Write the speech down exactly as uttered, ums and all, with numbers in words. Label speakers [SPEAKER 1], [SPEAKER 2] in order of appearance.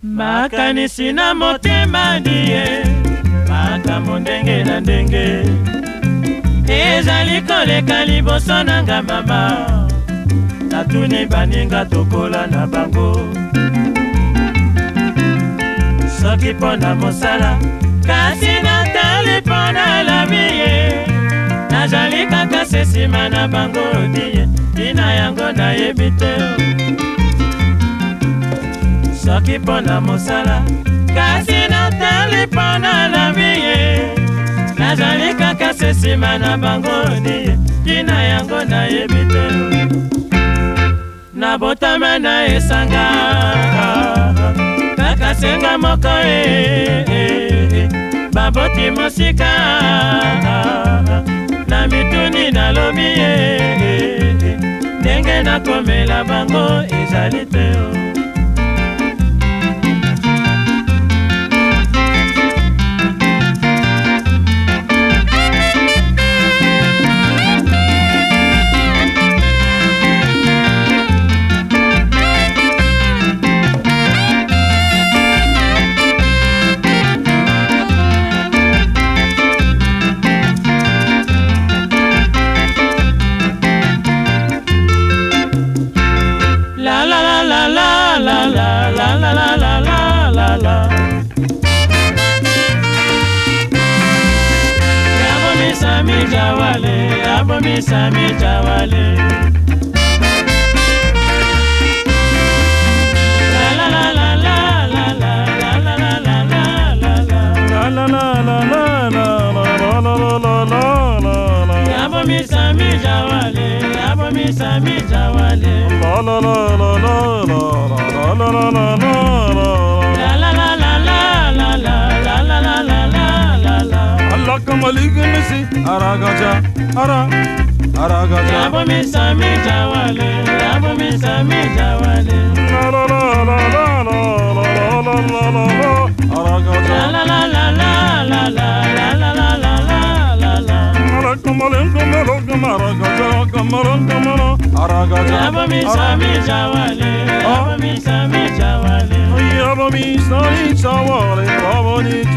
[SPEAKER 1] makanisi na motema die makambo ndenge na ndenge ezali koleka liboso nanga mama natuni baninga tokola na bango soki mpona mosala kasi natali mpona labiye nazali kaka se nsima na bango die tina yango nayebi te soki mpona mosala kasi natali mpona labiye nazali kaka se nsima na bango die tina yango nayebi te nabotama na esanga kaka senga moko e baboti mosika na mituni nalobi ye ndenge nakomela bango ezali te Sami Jawale, abomi Sami Jawale. La la la la la la la la la la la la la la la la la la la la. Abomi Sami Jawale, abomi Sami Jawale. La la la la la la la la la la la. Kamaligimisi aragaja ara aragaja abomi Sami Jawale abomi Sami Jawale la la la la la la la la la aragaja la la la la la la la la la la la kamaling kamalong kamaragaja kamalong kamalo aragaja abomi Sami Jawale abomi Sami Jawale abomi Sami Jawale abomi